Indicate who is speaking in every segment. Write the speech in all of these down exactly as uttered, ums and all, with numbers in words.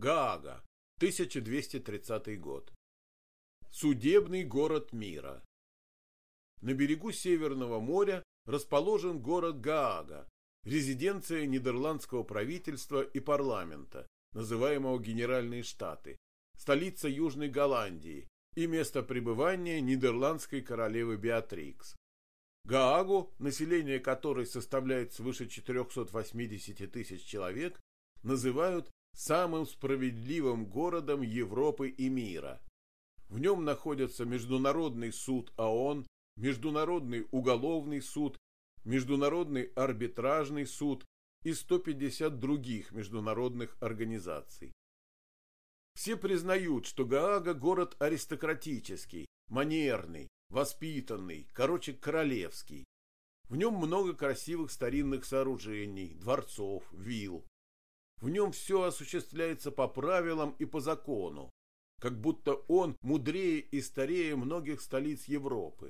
Speaker 1: Гаага, тысяча двести тридцатый год. Судебный город мира. На берегу Северного моря расположен город Гаага, резиденция нидерландского правительства и парламента, называемого Генеральные Штаты, столица Южной Голландии и место пребывания нидерландской королевы Беатрикс. Гаагу, население которой составляет свыше четырехсот восьмидесяти тысяч человек, называют самым справедливым городом Европы и мира. В нем находятся Международный суд ООН, Международный уголовный суд, Международный арбитражный суд и сто пятьдесят других международных организаций. Все признают, что Гаага город аристократический, манерный, воспитанный, короче, королевский. В нем много красивых старинных сооружений, дворцов, вилл. В нем все осуществляется по правилам и по закону, как будто он мудрее и старее многих столиц Европы.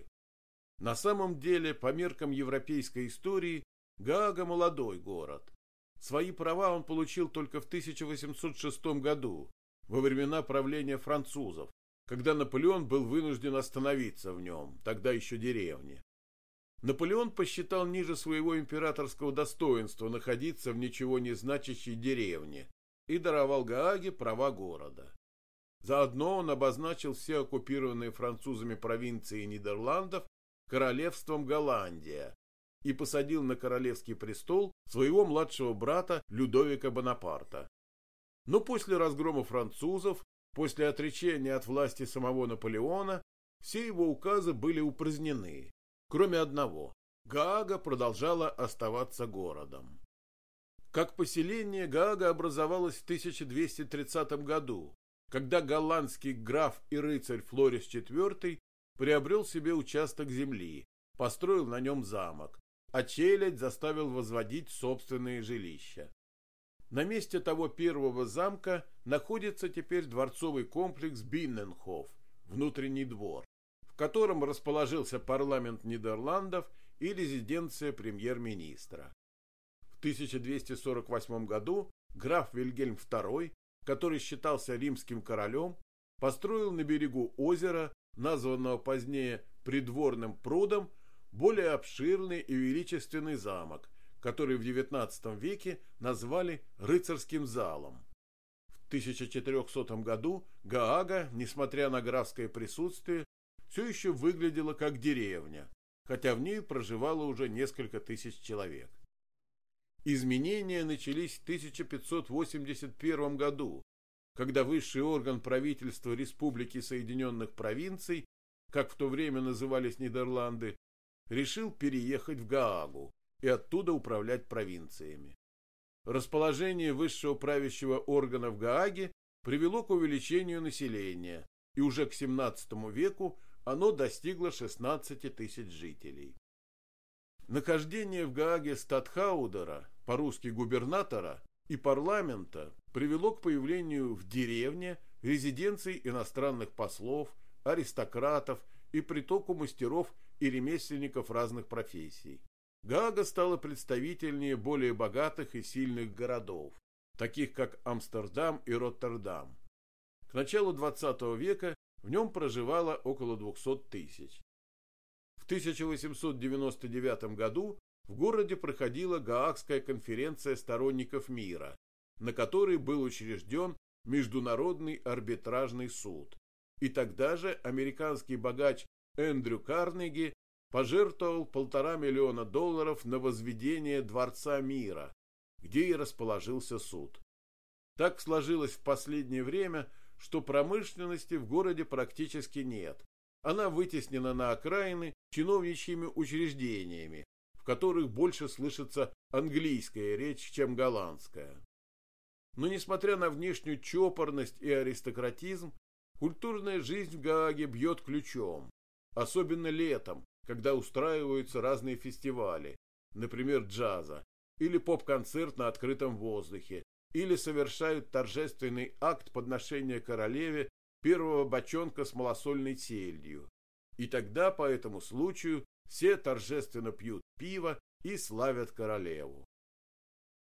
Speaker 1: На самом деле, по меркам европейской истории, Гаага молодой город. Свои права он получил только в тысяча восемьсот шестом году, во времена правления французов, когда Наполеон был вынужден остановиться в нем, тогда еще деревне. Наполеон посчитал ниже своего императорского достоинства находиться в ничего не значащей деревне и даровал Гааге права города. Заодно он обозначил все оккупированные французами провинции Нидерландов королевством Голландия и посадил на королевский престол своего младшего брата Людовика Бонапарта. Но после разгрома французов, после отречения от власти самого Наполеона, все его указы были упразднены. Кроме одного, Гаага продолжала оставаться городом. Как поселение, Гаага образовалась в тысяча двести тридцатом году, когда голландский граф и рыцарь Флорис четвёртый приобрел себе участок земли, построил на нем замок, а челядь заставил возводить собственные жилища. На месте того первого замка находится теперь дворцовый комплекс Бинненхоф, внутренний двор, в котором расположился парламент Нидерландов и резиденция премьер-министра. В тысяча двести сорок восьмом году граф Вильгельм второй, который считался римским королем, построил на берегу озера, названного позднее придворным прудом, более обширный и величественный замок, который в девятнадцатом веке назвали рыцарским залом. В тысяча четырехсотом году Гаага, несмотря на графское присутствие, все еще выглядела как деревня, хотя в ней проживало уже несколько тысяч человек. Изменения начались в тысяча пятьсот восемьдесят первом году, когда высший орган правительства Республики Соединенных Провинций, как в то время назывались Нидерланды, решил переехать в Гаагу и оттуда управлять провинциями. Расположение высшего правящего органа в Гааге привело к увеличению населения, и уже к семнадцатому веку оно достигло шестнадцати тысяч жителей. Нахождение в Гааге статхаудера, по-русски губернатора, и парламента привело к появлению в деревне резиденций иностранных послов, аристократов и притоку мастеров и ремесленников разных профессий. Гаага стала представительнее более богатых и сильных городов, таких как Амстердам и Роттердам. К началу двадцатого века в нем проживало около двухсот тысяч. В тысяча восемьсот девяносто девятом году в городе проходила Гаагская конференция сторонников мира, на которой был учрежден Международный арбитражный суд. И тогда же американский богач Эндрю Карнеги пожертвовал полтора миллиона долларов на возведение Дворца мира, где и расположился суд. Так сложилось в последнее время, что промышленности в городе практически нет. Она вытеснена на окраины чиновничьими учреждениями, в которых больше слышится английская речь, чем голландская. Но несмотря на внешнюю чопорность и аристократизм, культурная жизнь в Гааге бьет ключом, особенно летом, когда устраиваются разные фестивали, например, джаза, или поп-концерт на открытом воздухе, или совершают торжественный акт подношения королеве первого бочонка с малосольной сельдью. И тогда по этому случаю все торжественно пьют пиво и славят королеву.